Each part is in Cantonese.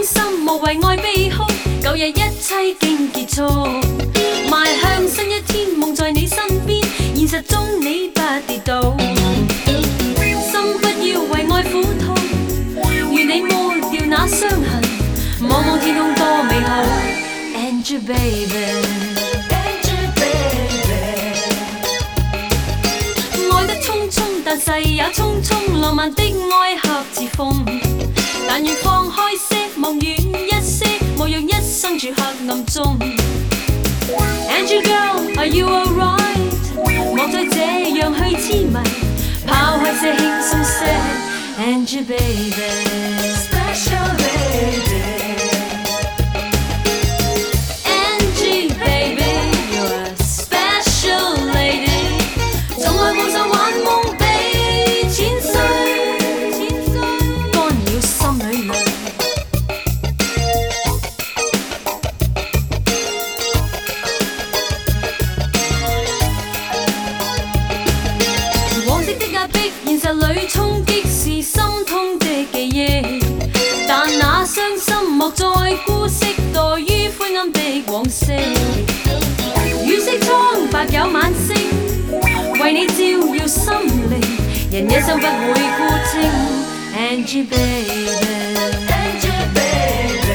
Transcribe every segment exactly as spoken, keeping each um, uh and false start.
傷心，無謂愛悲哭，舊日一切竟結束，邁向新一天，夢在你身邊，現實中你不跌倒，心不要為愛苦痛，願你抹掉那傷痕，望望天空多美好 ，Angel baby。Angel baby， 愛得匆匆，但逝也匆匆，浪漫的愛合似風。但願放開些，望遠一些，莫讓一生住黑暗中。Angel girl，are you alright？ 莫再這樣去痴迷，拋開些輕鬆些。Angel baby，special lady。Angel baby，you're a special lady， 從來無愁幻夢比千歲。現實裏衝擊是心痛的記憶，但那傷心莫再姑息，墮於灰暗的往昔。雨色蒼白有晚星，為你照耀心靈，人一生不會孤清。Angel baby，Angel baby，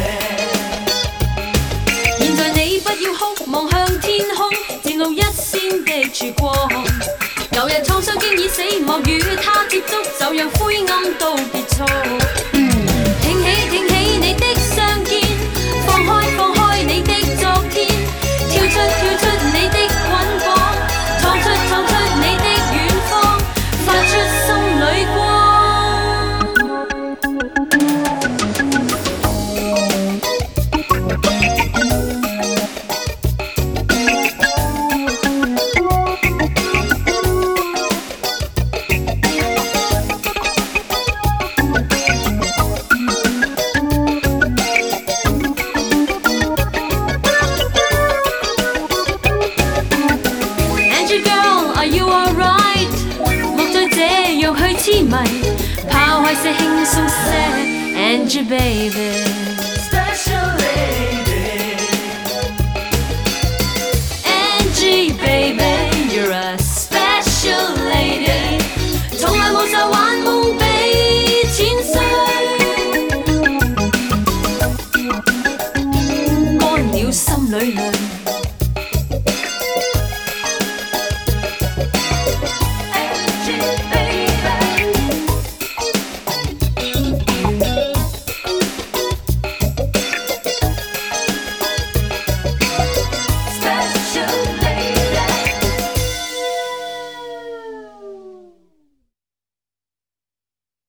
現在你不要哭，望向天空，漸露一線的曙光。舊日創傷經已死，莫與他接觸，就讓灰暗都結束。挺起挺起你的雙肩，放開放開你的昨天，跳出跳出你的捆綁，闖出闖出你的遠方，發出心裏光。痴迷，拋開些輕鬆些 ，Angel baby。